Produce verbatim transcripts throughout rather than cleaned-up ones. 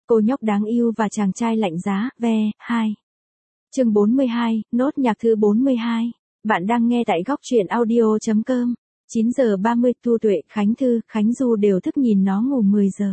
Cô nhóc đáng yêu và chàng trai lạnh giá, ve, hai. Chương bốn mươi hai, nốt nhạc thứ bốn mươi hai. Bạn đang nghe tại góc truyện audio chấm com. chín giờ ba mươi, Tu Tuệ, Khánh Thư, Khánh Du đều thức nhìn nó ngủ mười giờ.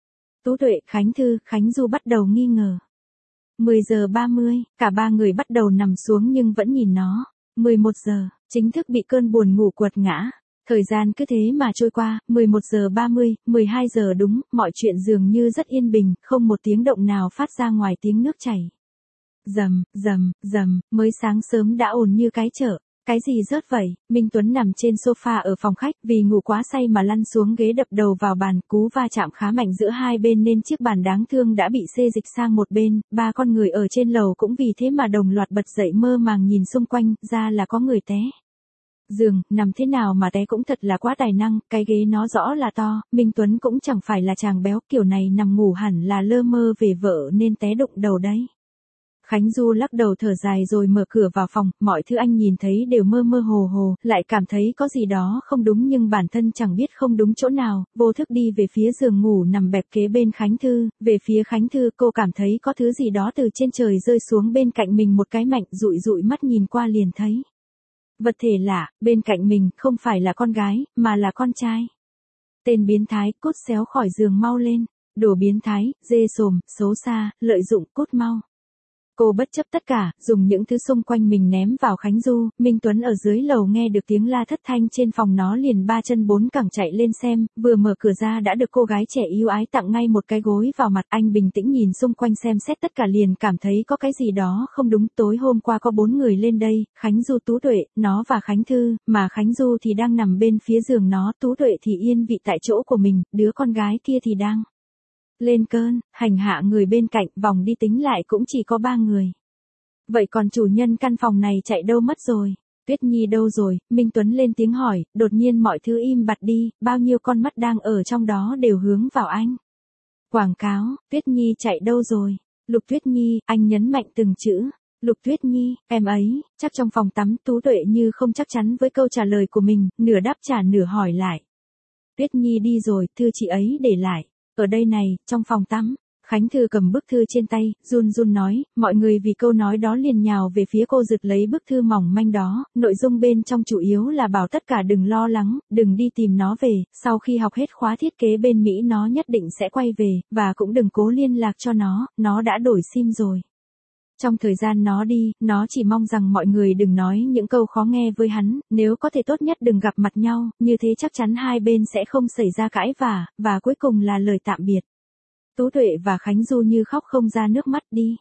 Tú Tuệ, Khánh Thư, Khánh Du bắt đầu nghi ngờ. mười giờ ba mươi, cả ba người bắt đầu nằm xuống nhưng vẫn nhìn nó. mười một giờ, chính thức bị cơn buồn ngủ quật ngã. Thời gian cứ thế mà trôi qua, mười một giờ ba mươi, mười hai giờ đúng, mọi chuyện dường như rất yên bình, không một tiếng động nào phát ra ngoài tiếng nước chảy. Rầm, rầm, rầm, mới sáng sớm đã ồn như cái chợ. Cái gì rớt vậy? Minh Tuấn nằm trên sofa ở phòng khách, vì ngủ quá say mà lăn xuống ghế đập đầu vào bàn, cú va chạm khá mạnh giữa hai bên nên chiếc bàn đáng thương đã bị xê dịch sang một bên, ba con người ở trên lầu cũng vì thế mà đồng loạt bật dậy mơ màng nhìn xung quanh, ra là có người té. Giường, nằm thế nào mà té cũng thật là quá tài năng, cái ghế nó rõ là to, Minh Tuấn cũng chẳng phải là chàng béo, kiểu này nằm ngủ hẳn là lơ mơ về vợ nên té đụng đầu đấy. Khánh Du lắc đầu thở dài rồi mở cửa vào phòng, mọi thứ anh nhìn thấy đều mơ mơ hồ hồ, lại cảm thấy có gì đó không đúng nhưng bản thân chẳng biết không đúng chỗ nào, vô thức đi về phía giường ngủ nằm bẹp kế bên Khánh Thư, về phía Khánh Thư cô cảm thấy có thứ gì đó từ trên trời rơi xuống bên cạnh mình một cái mạnh, dụi dụi mắt nhìn qua liền thấy. Vật thể lạ, bên cạnh mình không phải là con gái, mà là con trai. Tên biến thái, cút xéo khỏi giường mau lên, đồ biến thái, dê sồm, xấu xa, lợi dụng, cút mau. Cô bất chấp tất cả, dùng những thứ xung quanh mình ném vào Khánh Du, Minh Tuấn ở dưới lầu nghe được tiếng la thất thanh trên phòng nó liền ba chân bốn cẳng chạy lên xem, vừa mở cửa ra đã được cô gái trẻ yêu ái tặng ngay một cái gối vào mặt, anh bình tĩnh nhìn xung quanh xem xét tất cả liền cảm thấy có cái gì đó không đúng, tối hôm qua có bốn người lên đây, Khánh Du, Tú Tuệ, nó và Khánh Thư, mà Khánh Du thì đang nằm bên phía giường nó, Tú Tuệ thì yên vị tại chỗ của mình, đứa con gái kia thì đang lên cơn, hành hạ người bên cạnh, vòng đi tính lại cũng chỉ có ba người. Vậy còn chủ nhân căn phòng này chạy đâu mất rồi? Tuyết Nhi đâu rồi? Minh Tuấn lên tiếng hỏi, đột nhiên mọi thứ im bặt đi, bao nhiêu con mắt đang ở trong đó đều hướng vào anh. Quảng cáo, Tuyết Nhi chạy đâu rồi? Lục Tuyết Nhi, anh nhấn mạnh từng chữ. Lục Tuyết Nhi, em ấy, chắc trong phòng tắm. Tú Tuệ như không chắc chắn với câu trả lời của mình, nửa đáp trả nửa hỏi lại. Tuyết Nhi đi rồi, thư chị ấy để lại. Ở đây này, trong phòng tắm. Khánh Thư cầm bức thư trên tay, run run nói, mọi người vì câu nói đó liền nhào về phía cô giật lấy bức thư mỏng manh đó, nội dung bên trong chủ yếu là bảo tất cả đừng lo lắng, đừng đi tìm nó về, sau khi học hết khóa thiết kế bên Mỹ nó nhất định sẽ quay về, và cũng đừng cố liên lạc cho nó, nó đã đổi sim rồi. Trong thời gian nó đi, nó chỉ mong rằng mọi người đừng nói những câu khó nghe với hắn, nếu có thể tốt nhất đừng gặp mặt nhau, như thế chắc chắn hai bên sẽ không xảy ra cãi vã, và cuối cùng là lời tạm biệt. Tú Tuệ và Khánh Du như khóc không ra nước mắt đi.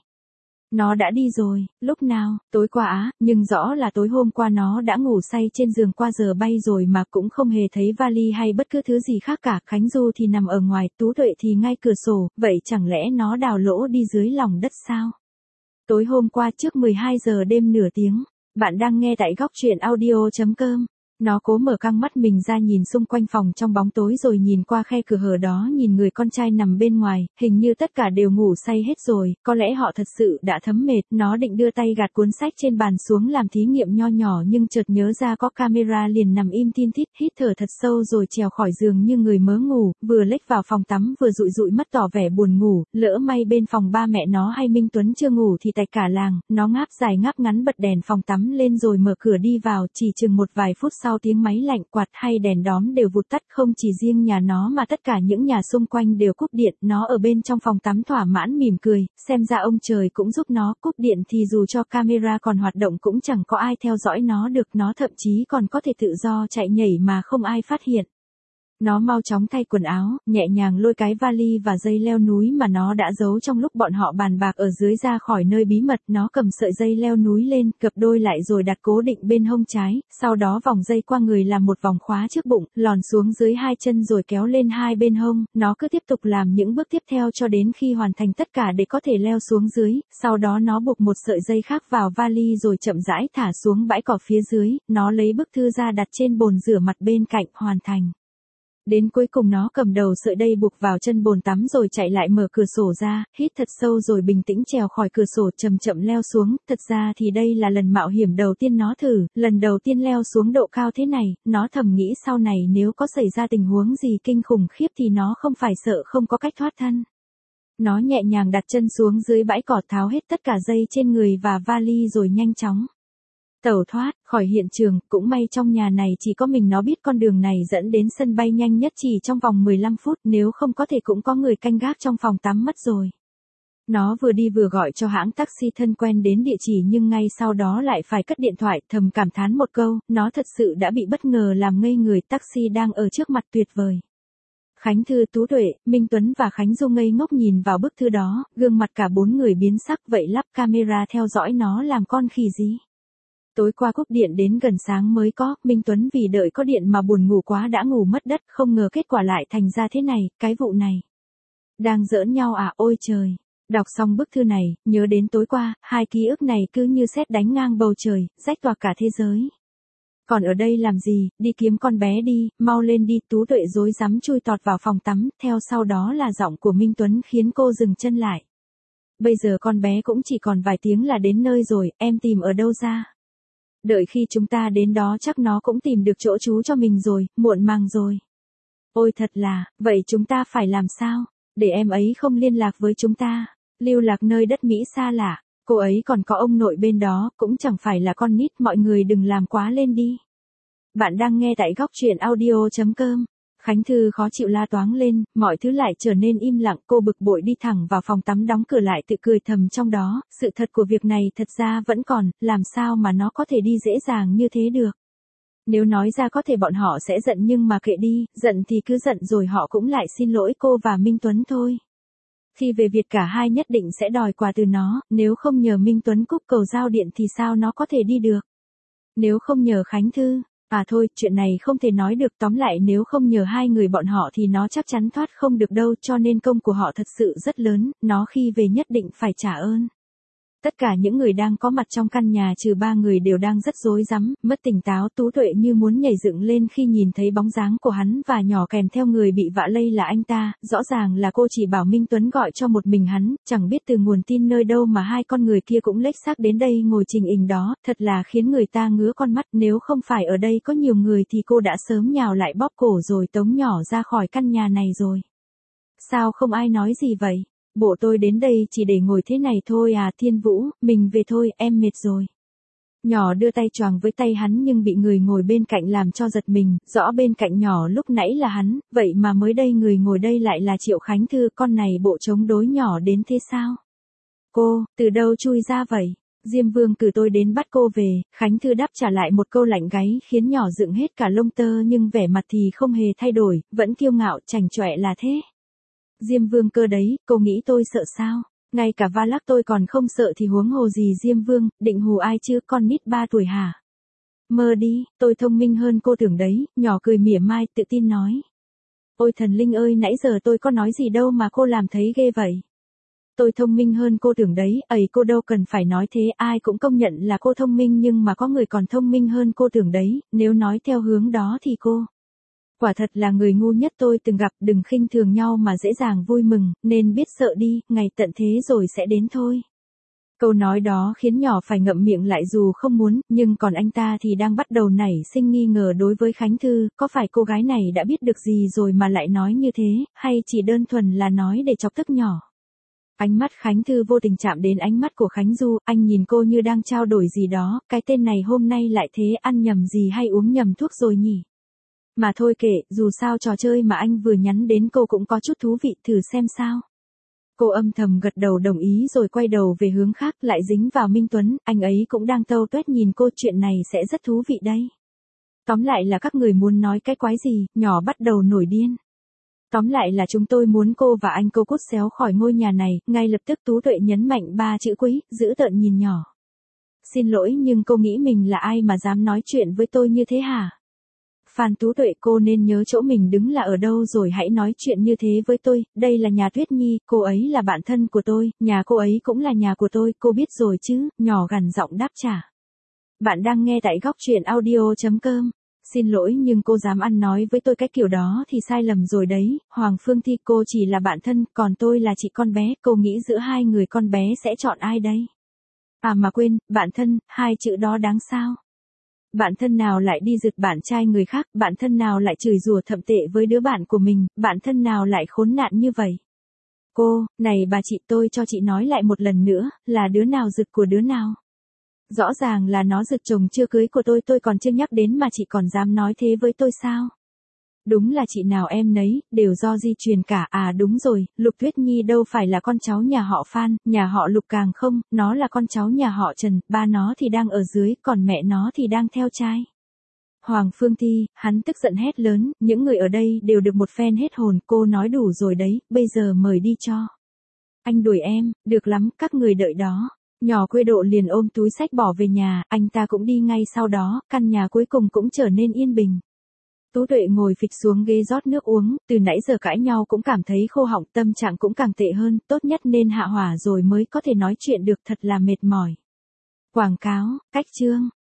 Nó đã đi rồi, lúc nào? Tối qua á, nhưng rõ là tối hôm qua nó đã ngủ say trên giường qua giờ bay rồi mà cũng không hề thấy vali hay bất cứ thứ gì khác cả. Khánh Du thì nằm ở ngoài, Tú Tuệ thì ngay cửa sổ, vậy chẳng lẽ nó đào lỗ đi dưới lòng đất sao? Tối hôm qua trước mười hai giờ đêm nửa tiếng, bạn đang nghe tại góc truyện audio chấm com. Nó cố mở căng mắt mình ra nhìn xung quanh phòng trong bóng tối rồi nhìn qua khe cửa hở đó nhìn người con trai nằm bên ngoài, hình như tất cả đều ngủ say hết rồi, có lẽ họ thật sự đã thấm mệt, nó định đưa tay gạt cuốn sách trên bàn xuống làm thí nghiệm nho nhỏ nhưng chợt nhớ ra có camera liền nằm im tin thít, hít thở thật sâu rồi trèo khỏi giường như người mớ ngủ, vừa lếch vào phòng tắm vừa dụi dụi mắt tỏ vẻ buồn ngủ, lỡ may bên phòng ba mẹ nó hay Minh Tuấn chưa ngủ thì tạch cả làng, nó ngáp dài ngáp ngắn bật đèn phòng tắm lên rồi mở cửa đi vào, chỉ chừng một vài phút sau tiếng máy lạnh, quạt hay đèn đóm đều vụt tắt, không chỉ riêng nhà nó mà tất cả những nhà xung quanh đều cúp điện, nó ở bên trong phòng tắm thỏa mãn mỉm cười, xem ra ông trời cũng giúp nó, cúp điện thì dù cho camera còn hoạt động cũng chẳng có ai theo dõi nó được, nó thậm chí còn có thể tự do chạy nhảy mà không ai phát hiện. Nó mau chóng thay quần áo, nhẹ nhàng lôi cái vali và dây leo núi mà nó đã giấu trong lúc bọn họ bàn bạc ở dưới ra khỏi nơi bí mật, nó cầm sợi dây leo núi lên, cập đôi lại rồi đặt cố định bên hông trái, sau đó vòng dây qua người làm một vòng khóa trước bụng, lòn xuống dưới hai chân rồi kéo lên hai bên hông, nó cứ tiếp tục làm những bước tiếp theo cho đến khi hoàn thành tất cả để có thể leo xuống dưới, sau đó nó buộc một sợi dây khác vào vali rồi chậm rãi thả xuống bãi cỏ phía dưới, nó lấy bức thư ra đặt trên bồn rửa mặt bên cạnh, hoàn thành. Đến cuối cùng nó cầm đầu sợi dây buộc vào chân bồn tắm rồi chạy lại mở cửa sổ ra, hít thật sâu rồi bình tĩnh trèo khỏi cửa sổ chậm chậm leo xuống, thật ra thì đây là lần mạo hiểm đầu tiên nó thử, lần đầu tiên leo xuống độ cao thế này, nó thầm nghĩ sau này nếu có xảy ra tình huống gì kinh khủng khiếp thì nó không phải sợ không có cách thoát thân. Nó nhẹ nhàng đặt chân xuống dưới bãi cỏ, tháo hết tất cả dây trên người và vali rồi nhanh chóng tẩu thoát khỏi hiện trường. Cũng may trong nhà này chỉ có mình nó biết con đường này dẫn đến sân bay nhanh nhất chỉ trong vòng mười lăm phút, nếu không có thể cũng có người canh gác trong phòng tắm mất rồi. Nó vừa đi vừa gọi cho hãng taxi thân quen đến địa chỉ, nhưng ngay sau đó lại phải cất điện thoại, thầm cảm thán một câu, nó thật sự đã bị bất ngờ làm ngây người, taxi đang ở trước mặt tuyệt vời. Khánh Thư, Tú Tuệ, Minh Tuấn và Khánh Du ngây ngốc nhìn vào bức thư đó, gương mặt cả bốn người biến sắc. Vậy lắp camera theo dõi nó làm con khỉ gì? Tối qua cúp điện đến gần sáng mới có, Minh Tuấn vì đợi có điện mà buồn ngủ quá đã ngủ mất đất, không ngờ kết quả lại thành ra thế này, cái vụ này. Đang giỡn nhau à, ôi trời. Đọc xong bức thư này, nhớ đến tối qua, hai ký ức này cứ như sét đánh ngang bầu trời, rách toạc cả thế giới. Còn ở đây làm gì, đi kiếm con bé đi, mau lên đi. Tú Tuệ rối rắm chui tọt vào phòng tắm, theo sau đó là giọng của Minh Tuấn khiến cô dừng chân lại. Bây giờ con bé cũng chỉ còn vài tiếng là đến nơi rồi, em tìm ở đâu ra? Đợi khi chúng ta đến đó chắc nó cũng tìm được chỗ trú cho mình rồi, muộn màng rồi. Ôi thật là, vậy chúng ta phải làm sao? Để em ấy không liên lạc với chúng ta, lưu lạc nơi đất Mỹ xa lạ, cô ấy còn có ông nội bên đó, cũng chẳng phải là con nít, mọi người đừng làm quá lên đi. Bạn đang nghe tại góc truyện audio chấm com. Khánh Thư khó chịu la toáng lên, mọi thứ lại trở nên im lặng, cô bực bội đi thẳng vào phòng tắm đóng cửa lại, tự cười thầm trong đó, sự thật của việc này thật ra vẫn còn, làm sao mà nó có thể đi dễ dàng như thế được. Nếu nói ra có thể bọn họ sẽ giận, nhưng mà kệ đi, giận thì cứ giận rồi họ cũng lại xin lỗi cô và Minh Tuấn thôi. Khi về Việt cả hai nhất định sẽ đòi quà từ nó, nếu không nhờ Minh Tuấn cúp cầu giao điện thì sao nó có thể đi được. Nếu không nhờ Khánh Thư, à thôi, chuyện này không thể nói được, tóm lại nếu không nhờ hai người bọn họ thì nó chắc chắn thoát không được đâu, cho nên công của họ thật sự rất lớn, nó khi về nhất định phải trả ơn. Tất cả những người đang có mặt trong căn nhà trừ ba người đều đang rất rối rắm, mất tỉnh táo. Tú Tuệ như muốn nhảy dựng lên khi nhìn thấy bóng dáng của hắn và nhỏ kèm theo người bị vạ lây là anh ta, rõ ràng là cô chỉ bảo Minh Tuấn gọi cho một mình hắn, chẳng biết từ nguồn tin nơi đâu mà hai con người kia cũng lếch xác đến đây ngồi trình hình đó, thật là khiến người ta ngứa con mắt, nếu không phải ở đây có nhiều người thì cô đã sớm nhào lại bóp cổ rồi tống nhỏ ra khỏi căn nhà này rồi. Sao không ai nói gì vậy? Bộ tôi đến đây chỉ để ngồi thế này thôi à. Thiên Vũ, mình về thôi, em mệt rồi. Nhỏ đưa tay choàng với tay hắn nhưng bị người ngồi bên cạnh làm cho giật mình, rõ bên cạnh nhỏ lúc nãy là hắn, vậy mà mới đây người ngồi đây lại là Triệu Khánh Thư, con này bộ chống đối nhỏ đến thế sao? Cô, từ đâu chui ra vậy? Diêm Vương cử tôi đến bắt cô về. Khánh Thư đáp trả lại một câu lạnh gáy khiến nhỏ dựng hết cả lông tơ, nhưng vẻ mặt thì không hề thay đổi, vẫn kiêu ngạo chảnh chọe là thế. Diêm Vương cơ đấy, cô nghĩ tôi sợ sao? Ngay cả va lắc tôi còn không sợ thì huống hồ gì Diêm Vương, định hù ai chứ, con nít ba tuổi hả? Mơ đi, tôi thông minh hơn cô tưởng đấy. Nhỏ cười mỉa mai, tự tin nói. Ôi thần linh ơi, nãy giờ tôi có nói gì đâu mà cô làm thấy ghê vậy. Tôi thông minh hơn cô tưởng đấy, ấy cô đâu cần phải nói thế, ai cũng công nhận là cô thông minh, nhưng mà có người còn thông minh hơn cô tưởng đấy, nếu nói theo hướng đó thì cô quả thật là người ngu nhất tôi từng gặp. Đừng khinh thường nhau mà dễ dàng vui mừng, nên biết sợ đi, ngày tận thế rồi sẽ đến thôi. Câu nói đó khiến nhỏ phải ngậm miệng lại dù không muốn, nhưng còn anh ta thì đang bắt đầu nảy sinh nghi ngờ đối với Khánh Thư, có phải cô gái này đã biết được gì rồi mà lại nói như thế, hay chỉ đơn thuần là nói để chọc tức nhỏ. Ánh mắt Khánh Thư vô tình chạm đến ánh mắt của Khánh Du, anh nhìn cô như đang trao đổi gì đó, cái tên này hôm nay lại thế, ăn nhầm gì hay uống nhầm thuốc rồi nhỉ? Mà thôi kệ, dù sao trò chơi mà anh vừa nhắn đến cô cũng có chút thú vị, thử xem sao. Cô âm thầm gật đầu đồng ý rồi quay đầu về hướng khác, lại dính vào Minh Tuấn, anh ấy cũng đang tâu tuét nhìn cô, chuyện này sẽ rất thú vị đấy. Tóm lại là các người muốn nói cái quái gì, nhỏ bắt đầu nổi điên. Tóm lại là chúng tôi muốn cô và anh cô cút xéo khỏi ngôi nhà này, ngay lập tức Tú Tuệ nhấn mạnh ba chữ quý, giữ tợn nhìn nhỏ. Xin lỗi nhưng cô nghĩ mình là ai mà dám nói chuyện với tôi như thế hả? Phan Tú Tuệ, cô nên nhớ chỗ mình đứng là ở đâu rồi hãy nói chuyện như thế với tôi, đây là nhà Tuyết Nhi, cô ấy là bạn thân của tôi, nhà cô ấy cũng là nhà của tôi, cô biết rồi chứ, nhỏ gằn giọng đáp trả. Bạn đang nghe tại góc truyện audio chấm com. Xin lỗi nhưng cô dám ăn nói với tôi cái kiểu đó thì sai lầm rồi đấy. Hoàng Phương Thi, cô chỉ là bạn thân, còn tôi là chị con bé, cô nghĩ giữa hai người con bé sẽ chọn ai đây? À mà quên, bạn thân, hai chữ đó đáng sao? Bạn thân nào lại đi rực bạn trai người khác, bạn thân nào lại chửi rủa thậm tệ với đứa bạn của mình, bạn thân nào lại khốn nạn như vậy? Cô, này bà chị tôi cho chị nói lại một lần nữa, là đứa nào rực của đứa nào? Rõ ràng là nó rực chồng chưa cưới của tôi tôi còn chưa nhắc đến mà chị còn dám nói thế với tôi sao? Đúng là chị nào em nấy, đều do di truyền cả. À đúng rồi, Lục Tuyết Nhi đâu phải là con cháu nhà họ Phan, nhà họ Lục càng không, nó là con cháu nhà họ Trần, ba nó thì đang ở dưới, còn mẹ nó thì đang theo trai. Hoàng Phương Thi, hắn tức giận hét lớn, những người ở đây đều được một phen hết hồn, cô nói đủ rồi đấy, bây giờ mời đi cho. Anh đuổi em, được lắm, các người đợi đó. Nhỏ Quê Độ liền ôm túi xách bỏ về nhà, anh ta cũng đi ngay sau đó, căn nhà cuối cùng cũng trở nên yên bình. Tú Tuệ ngồi phịch xuống ghế rót nước uống, từ nãy giờ cãi nhau cũng cảm thấy khô họng, tâm trạng cũng càng tệ hơn, tốt nhất nên hạ hỏa rồi mới có thể nói chuyện được, thật là mệt mỏi. Quảng cáo, cách chương.